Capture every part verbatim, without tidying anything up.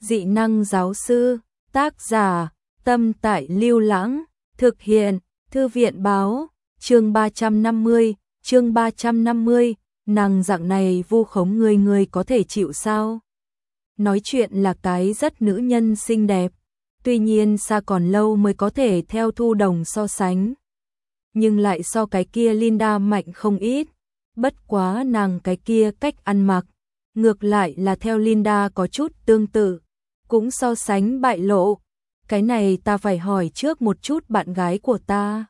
Dị năng giáo sư, tác giả, Tâm Tại Lưu Lãng, thực hiện, Thư viện báo, chương ba trăm năm mươi, chương ba trăm năm mươi, nàng dạng này vu khống người người có thể chịu sao? Nói chuyện là cái rất nữ nhân xinh đẹp, tuy nhiên xa còn lâu mới có thể theo Thu Đồng so sánh. Nhưng lại so cái kia Linda mạnh không ít, bất quá nàng cái kia cách ăn mặc, ngược lại là theo Linda có chút tương tự, cũng so sánh bại lộ. Cái này ta phải hỏi trước một chút bạn gái của ta.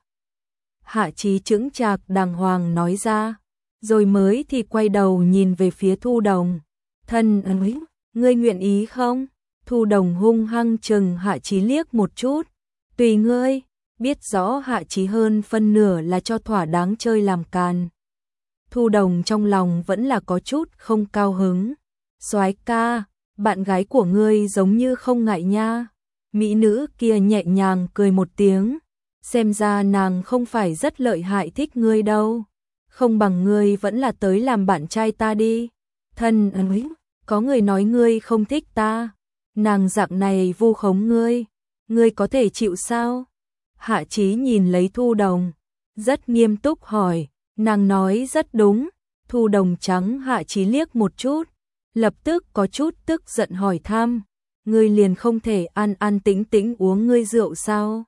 Hạ Chí chững chạc đàng hoàng nói ra, rồi mới thì quay đầu nhìn về phía Thu Đồng. Thân ơi, ngươi nguyện ý không? Thu Đồng hung hăng chừng Hạ Chí liếc một chút. Tùy ngươi, biết rõ Hạ Chí hơn phân nửa là cho thỏa đáng chơi làm càn. Thu Đồng trong lòng vẫn là có chút không cao hứng. Soái ca, bạn gái của ngươi giống như không ngại nha. Mỹ nữ kia nhẹ nhàng cười một tiếng. Xem ra nàng không phải rất lợi hại thích ngươi đâu. Không bằng ngươi vẫn là tới làm bạn trai ta đi. Thân ơi, có người nói ngươi không thích ta. Nàng dạng này vu khống ngươi. Ngươi có thể chịu sao? Hạ Chí nhìn lấy Thu Đồng, rất nghiêm túc hỏi. Nàng nói rất đúng. Thu Đồng trắng Hạ Chí liếc một chút, lập tức có chút tức giận hỏi thăm. Ngươi liền không thể an an tĩnh tĩnh uống ngươi rượu sao?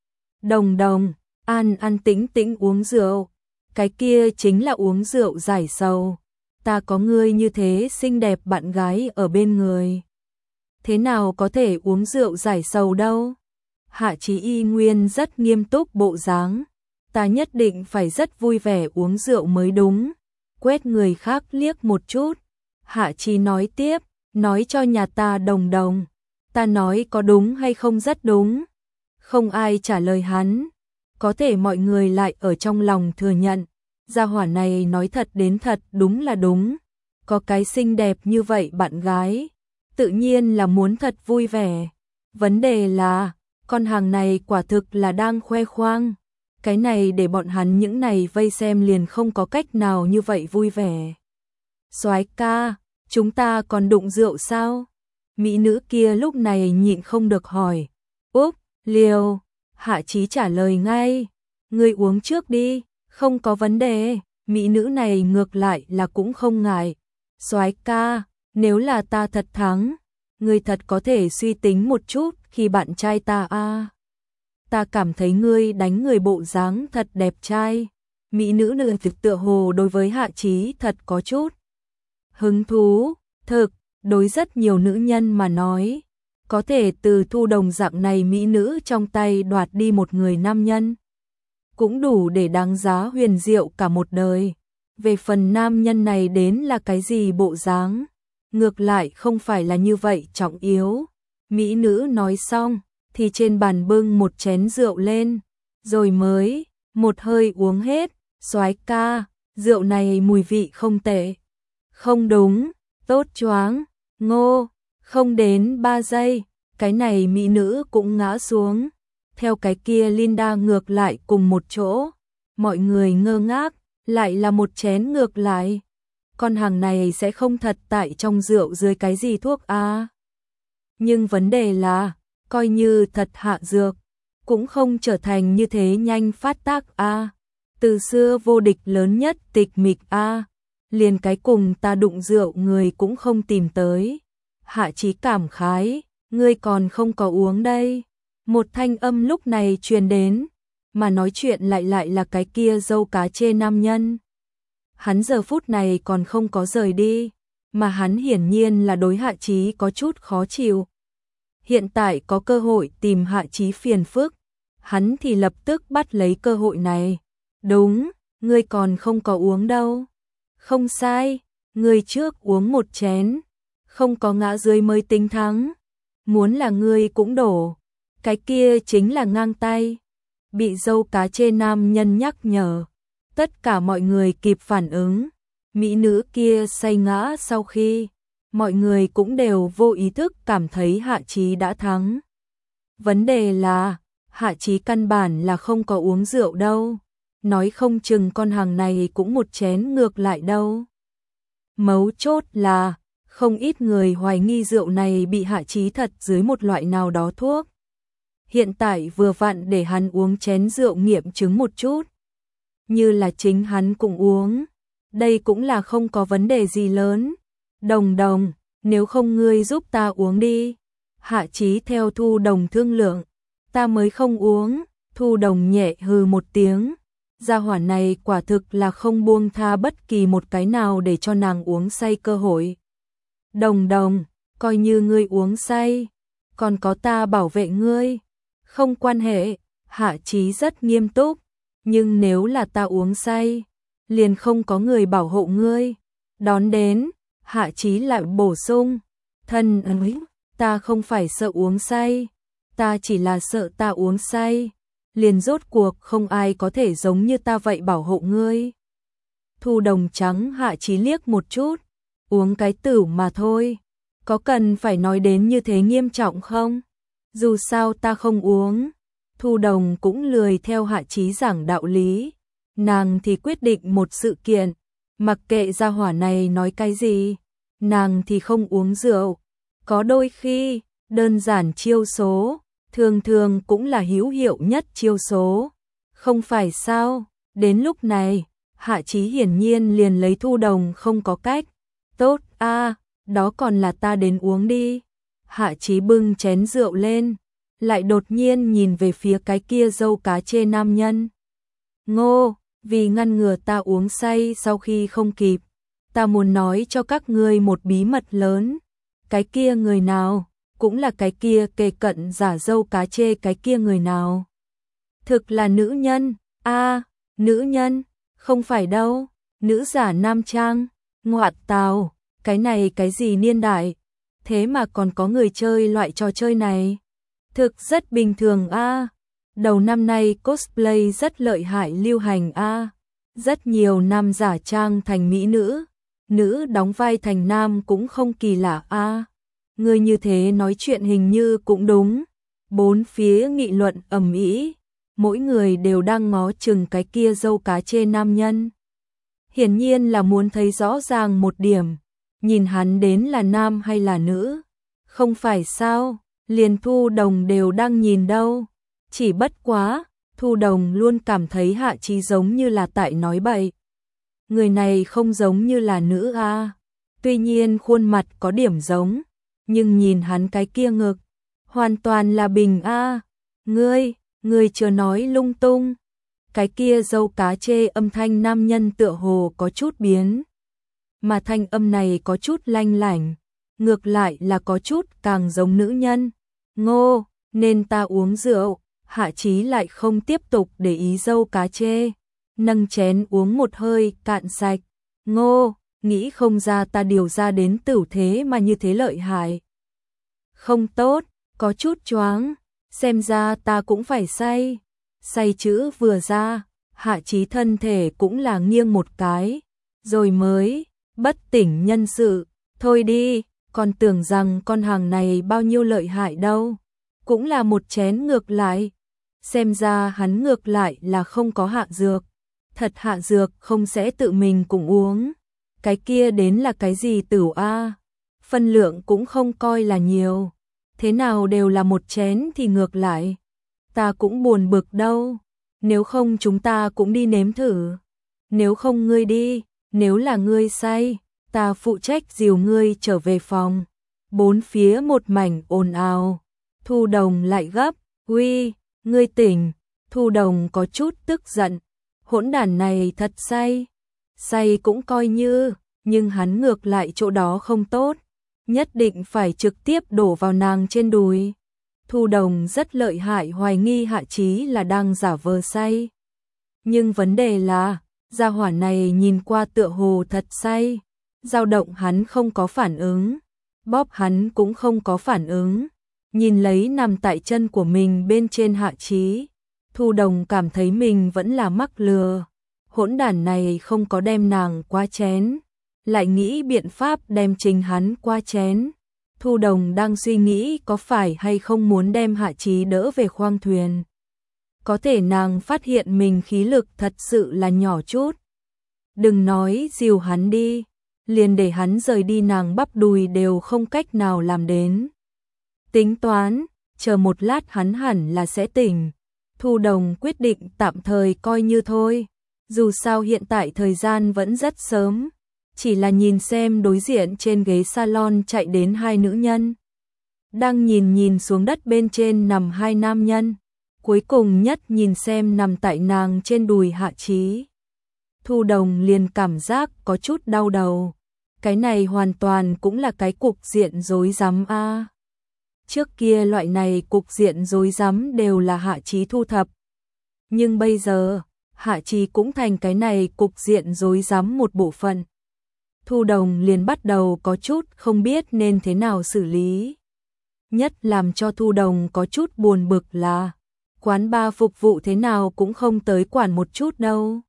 Đồng Đồng, an an tĩnh tĩnh uống rượu, cái kia chính là uống rượu giải sầu. Ta có ngươi như thế xinh đẹp bạn gái ở bên người, thế nào có thể uống rượu giải sầu đâu? Hạ Chí y nguyên rất nghiêm túc bộ dáng. Ta nhất định phải rất vui vẻ uống rượu mới đúng. Quét người khác liếc một chút. Hạ Chí nói tiếp, nói cho nhà ta Đồng Đồng, ta nói có đúng hay không rất đúng. Không ai trả lời hắn, có thể mọi người lại ở trong lòng thừa nhận, gia hỏa này nói thật đến thật đúng là đúng. Có cái xinh đẹp như vậy bạn gái, tự nhiên là muốn thật vui vẻ. Vấn đề là, con hàng này quả thực là đang khoe khoang. Cái này để bọn hắn những này vây xem liền không có cách nào như vậy vui vẻ. Soái ca, chúng ta còn đụng rượu sao? Mỹ nữ kia lúc này nhịn không được hỏi. Úp, liều, Hạ Chí trả lời ngay. Ngươi uống trước đi, không có vấn đề. Mỹ nữ này ngược lại là cũng không ngại. Soái ca, nếu là ta thật thắng, ngươi thật có thể suy tính một chút khi bạn trai ta a. À. Ta cảm thấy ngươi đánh người bộ dáng thật đẹp trai. Mỹ nữ nữ thực tựa hồ đối với Hạ Chí thật có chút hứng thú. Thực, đối rất nhiều nữ nhân mà nói, có thể từ Thu Đồng dạng này mỹ nữ trong tay đoạt đi một người nam nhân, cũng đủ để đáng giá huyền diệu cả một đời. Về phần nam nhân này đến là cái gì bộ dáng, ngược lại không phải là như vậy trọng yếu. Mỹ nữ nói xong, thì trên bàn bưng một chén rượu lên, rồi mới một hơi uống hết. Soái ca, rượu này mùi vị không tệ. Không đúng, tốt choáng. Ngô, không đến ba giây, cái này mỹ nữ cũng ngã xuống. Theo cái kia Linda ngược lại cùng một chỗ. Mọi người ngơ ngác, lại là một chén ngược lại. Con hàng này sẽ không thật tại trong rượu dưới cái gì thuốc à? Nhưng vấn đề là, coi như thật hạ dược, cũng không trở thành như thế nhanh phát tác a. À. Từ xưa vô địch lớn nhất tịch mịch a. À. Liền cái cùng ta đụng rượu người cũng không tìm tới. Hạ Chí cảm khái, ngươi còn không có uống đây. Một thanh âm lúc này truyền đến, mà nói chuyện lại lại là cái kia dâu cá chê nam nhân. Hắn giờ phút này còn không có rời đi, mà hắn hiển nhiên là đối Hạ Chí có chút khó chịu. Hiện tại có cơ hội tìm Hạ Chí phiền phức, hắn thì lập tức bắt lấy cơ hội này. Đúng, ngươi còn không có uống đâu. Không sai, ngươi trước uống một chén, không có ngã dưới mới tính thắng. Muốn là ngươi cũng đổ, cái kia chính là ngang tay. Bị dâu cá chê nam nhân nhắc nhở, tất cả mọi người kịp phản ứng. Mỹ nữ kia say ngã sau khi, mọi người cũng đều vô ý thức cảm thấy Hạ Chí đã thắng. Vấn đề là, Hạ Chí căn bản là không có uống rượu đâu. Nói không chừng con hàng này cũng một chén ngược lại đâu. Mấu chốt là, Không ít người hoài nghi rượu này bị Hạ Chí thật dưới một loại nào đó thuốc. Hiện tại vừa vặn để hắn uống chén rượu nghiệm chứng một chút. Như là chính hắn cũng uống. Đây cũng là không có vấn đề gì lớn. Đồng Đồng, nếu không ngươi giúp ta uống đi. Hạ Chí theo Thu Đồng thương lượng. Ta mới không uống. Thu Đồng nhẹ hừ một tiếng. Gia hỏa này quả thực là không buông tha bất kỳ một cái nào để cho nàng uống say cơ hội. Đồng Đồng, coi như ngươi uống say, còn có ta bảo vệ ngươi. Không quan hệ, Hạ Chí rất nghiêm túc, nhưng nếu là ta uống say, liền không có người bảo hộ ngươi. Đón đến, Hạ Chí lại bổ sung, thân ơi, ta không phải sợ uống say, ta chỉ là sợ ta uống say, liền rốt cuộc không ai có thể giống như ta vậy bảo hộ ngươi. Thu Đồng trắng Hạ Chí liếc một chút, uống cái tửu mà thôi, có cần phải nói đến như thế nghiêm trọng không? Dù sao ta không uống. Thu Đồng cũng lười theo Hạ Chí giảng đạo lý, nàng thì quyết định một sự kiện, mặc kệ gia hỏa này nói cái gì, nàng thì không uống rượu. Có đôi khi, đơn giản chiêu số, thường thường cũng là hữu hiệu nhất chiêu số. Không phải sao? Đến lúc này, Hạ Chí hiển nhiên liền lấy Thu Đồng không có cách. Tốt a, à, đó còn là ta đến uống đi. Hạ Chí bưng chén rượu lên, lại đột nhiên nhìn về phía cái kia dâu cá chê nam nhân. Ngô, vì ngăn ngừa ta uống say sau khi không kịp, ta muốn nói cho các ngươi một bí mật lớn. Cái kia người nào, cũng là cái kia kề cận giả dâu cá chê cái kia người nào. Thực là nữ nhân, a, à, nữ nhân, không phải đâu, nữ giả nam trang, ngoại tào, cái này cái gì niên đại, thế mà còn có người chơi loại trò chơi này. Thực rất bình thường a. À. Đầu năm nay cosplay rất lợi hại lưu hành a. À. Rất nhiều nam giả trang thành mỹ nữ, nữ đóng vai thành nam cũng không kỳ lạ a. À. Người như thế nói chuyện hình như cũng đúng. Bốn phía nghị luận ầm ĩ, mỗi người đều đang ngó chừng cái kia dâu cá chê nam nhân. Hiển nhiên là muốn thấy rõ ràng một điểm, nhìn hắn đến là nam hay là nữ. Không phải sao, liền Thu Đồng đều đang nhìn đâu. Chỉ bất quá, Thu Đồng luôn cảm thấy Hạ Chí giống như là tại nói bậy. Người này không giống như là nữ a. À. Tuy nhiên khuôn mặt có điểm giống, nhưng nhìn hắn cái kia ngực, hoàn toàn là bình a. À. Ngươi, ngươi chưa nói lung tung. Cái kia dâu cá chê âm thanh nam nhân tựa hồ có chút biến. Mà thanh âm này có chút lanh lảnh, ngược lại là có chút càng giống nữ nhân. Ngô, nên ta uống rượu. Hạ Chí lại không tiếp tục để ý dâu cá chê, nâng chén uống một hơi cạn sạch. Ngô, nghĩ không ra ta điều ra đến tửu thế mà như thế lợi hại. Không tốt, có chút choáng, xem ra ta cũng phải say. Say chữ vừa ra, Hạ Chí thân thể cũng là nghiêng một cái, rồi mới bất tỉnh nhân sự. Thôi đi, còn tưởng rằng con hàng này bao nhiêu lợi hại đâu, cũng là một chén ngược lại. Xem ra hắn ngược lại là không có hạ dược. Thật hạ dược không sẽ tự mình cùng uống. Cái kia đến là cái gì tửu a? Phân lượng cũng không coi là nhiều. Thế nào đều là một chén thì ngược lại. Ta cũng buồn bực đâu. Nếu không chúng ta cũng đi nếm thử. Nếu không ngươi đi, nếu là ngươi say, ta phụ trách dìu ngươi trở về phòng. Bốn phía một mảnh ồn ào. Thu Đồng lại gấp, uy, ngươi tỉnh. Thu Đồng có chút tức giận, hỗn đản này thật say. Say cũng coi như, nhưng hắn ngược lại chỗ đó không tốt, nhất định phải trực tiếp đổ vào nàng trên đùi. Thu Đồng rất lợi hại hoài nghi Hạ Chí là đang giả vờ say. Nhưng vấn đề là, gia hỏa này nhìn qua tựa hồ thật say, dao động hắn không có phản ứng, bóp hắn cũng không có phản ứng. Nhìn lấy nằm tại chân của mình bên trên Hạ Chí, Thu Đồng cảm thấy mình vẫn là mắc lừa. Hỗn đản này không có đem nàng qua chén, lại nghĩ biện pháp đem chính hắn qua chén. Thu Đồng đang suy nghĩ có phải hay không muốn đem Hạ Chí đỡ về khoang thuyền. Có thể nàng phát hiện mình khí lực thật sự là nhỏ chút. Đừng nói dìu hắn đi, liền để hắn rời đi nàng bắp đùi đều không cách nào làm đến. Tính toán, chờ một lát hắn hẳn là sẽ tỉnh. Thu Đồng quyết định tạm thời coi như thôi. Dù sao hiện tại thời gian vẫn rất sớm. Chỉ là nhìn xem đối diện trên ghế salon chạy đến hai nữ nhân. Đang nhìn nhìn xuống đất bên trên nằm hai nam nhân. Cuối cùng nhất nhìn xem nằm tại nàng trên đùi Hạ Chí. Thu Đồng liền cảm giác có chút đau đầu. Cái này hoàn toàn cũng là cái cục diện rối rắm a. Trước kia loại này cục diện rối rắm đều là Hạ Chí thu thập. Nhưng bây giờ, Hạ Chí cũng thành cái này cục diện rối rắm một bộ phận. Thu Đồng liền bắt đầu có chút không biết nên thế nào xử lý. Nhất làm cho Thu Đồng có chút buồn bực là quán bar phục vụ thế nào cũng không tới quản một chút đâu.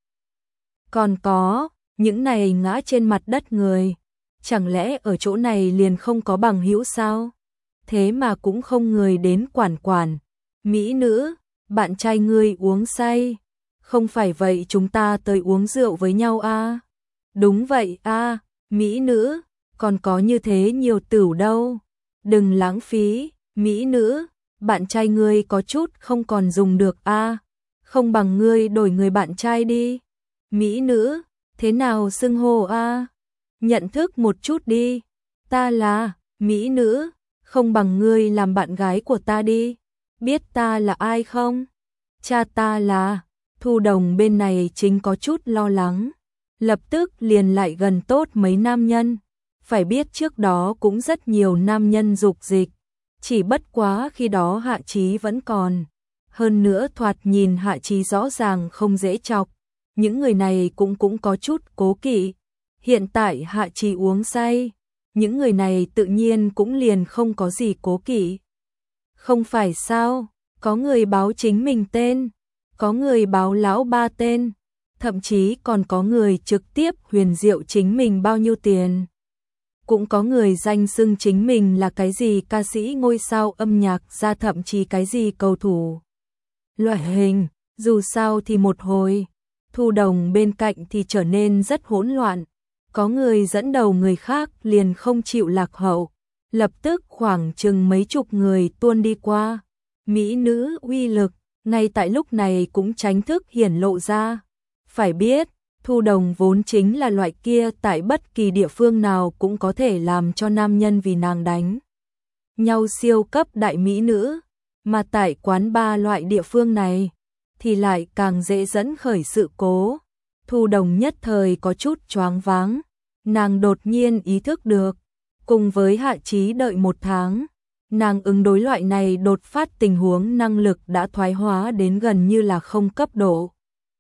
Còn có, những này ngã trên mặt đất người, chẳng lẽ ở chỗ này liền không có bằng hữu sao? Thế mà cũng không người đến quản quản. Mỹ nữ, bạn trai ngươi uống say. Không phải vậy chúng ta tới uống rượu với nhau a? À? Đúng vậy a, à, Mỹ nữ, còn có như thế nhiều tửu đâu. Đừng lãng phí, Mỹ nữ, bạn trai ngươi có chút không còn dùng được a, à? Không bằng ngươi đổi người bạn trai đi. Mỹ nữ, thế nào xưng hô a? À? Nhận thức một chút đi. Ta là Mỹ nữ, không bằng ngươi làm bạn gái của ta đi. Biết ta là ai không? Cha ta là. Thu Đồng bên này chính có chút lo lắng. Lập tức liền lại gần tốt mấy nam nhân. Phải biết trước đó cũng rất nhiều nam nhân dục dịch. Chỉ bất quá khi đó Hạ Chí vẫn còn. Hơn nữa thoạt nhìn Hạ Chí rõ ràng không dễ chọc. Những người này cũng cũng có chút cố kỵ. Hiện tại Hạ Chí uống say. Những người này tự nhiên cũng liền không có gì cố kỵ. Không phải sao, có người báo chính mình tên. Có người báo lão ba tên. Thậm chí còn có người trực tiếp huyền diệu chính mình bao nhiêu tiền. Cũng có người danh xưng chính mình là cái gì ca sĩ ngôi sao âm nhạc ra thậm chí cái gì cầu thủ. Loại hình, dù sao thì một hồi, Thu Đồng bên cạnh thì trở nên rất hỗn loạn. Có người dẫn đầu người khác liền không chịu lạc hậu. Lập tức khoảng chừng mấy chục người tuôn đi qua. Mỹ nữ uy lực, ngay tại lúc này cũng chính thức hiển lộ ra. Phải biết, Thu Đồng vốn chính là loại kia tại bất kỳ địa phương nào cũng có thể làm cho nam nhân vì nàng đánh nhau siêu cấp đại mỹ nữ, mà tại quán bar loại địa phương này thì lại càng dễ dẫn khởi sự cố. Thu Đồng nhất thời có chút choáng váng, nàng đột nhiên ý thức được, cùng với Hạ Chí đợi một tháng, nàng ứng đối loại này đột phát tình huống năng lực đã thoái hóa đến gần như là không cấp độ.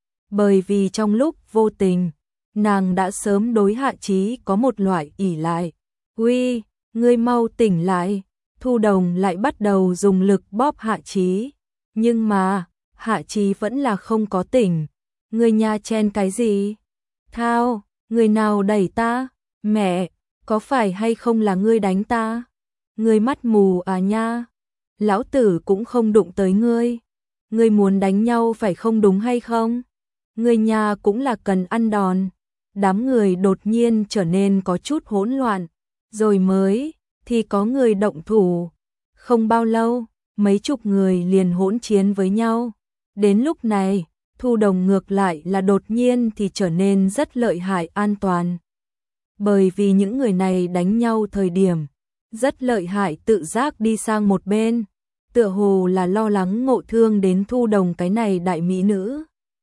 Bởi vì trong lúc vô tình, nàng đã sớm đối Hạ Chí có một loại ỷ lại. Uy, ngươi mau tỉnh lại. Thu Đồng lại bắt đầu dùng lực bóp Hạ Chí. Nhưng mà, Hạ Chí vẫn là không có tỉnh. Ngươi nha chen cái gì? Thao, người nào đẩy ta? Mẹ, có phải hay không là ngươi đánh ta? Ngươi mắt mù à nha? Lão tử cũng không đụng tới ngươi. Ngươi muốn đánh nhau phải không đúng hay không? Người nhà cũng là cần ăn đòn. Đám người đột nhiên trở nên có chút hỗn loạn. Rồi mới, thì có người động thủ. Không bao lâu, mấy chục người liền hỗn chiến với nhau. Đến lúc này, Thu Đồng ngược lại là đột nhiên thì trở nên rất lợi hại an toàn. Bởi vì những người này đánh nhau thời điểm, rất lợi hại tự giác đi sang một bên. Tựa hồ là lo lắng ngộ thương đến Thu Đồng cái này đại mỹ nữ.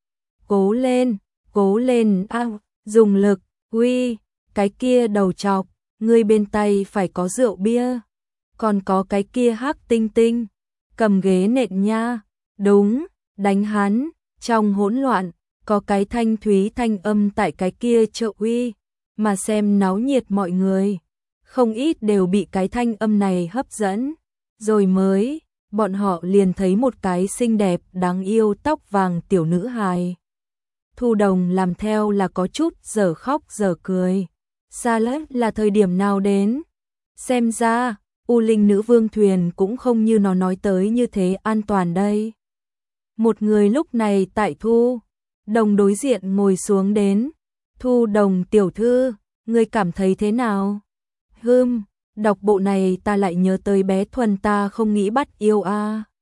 Cố lên, cố lên, a, à, dùng lực, uy, cái kia đầu chọc, ngươi bên tay phải có rượu bia, còn có cái kia hắc tinh tinh, cầm ghế nện nha, đúng, đánh hắn, trong hỗn loạn, có cái thanh thúy thanh âm tại cái kia trợ uy, mà xem náo nhiệt mọi người, không ít đều bị cái thanh âm này hấp dẫn, rồi mới, bọn họ liền thấy một cái xinh đẹp đáng yêu tóc vàng tiểu nữ hài. Thu Đồng làm theo là có chút giờ khóc giờ cười. Xa lắm là thời điểm nào đến? Xem ra, U Linh nữ vương thuyền cũng không như nó nói tới như thế an toàn đây. Một người lúc này tại Thu Đồng đối diện ngồi xuống đến. Thu Đồng tiểu thư, ngươi cảm thấy thế nào? Hừm, đọc bộ này ta lại nhớ tới bé Thuần ta không nghĩ bắt yêu a.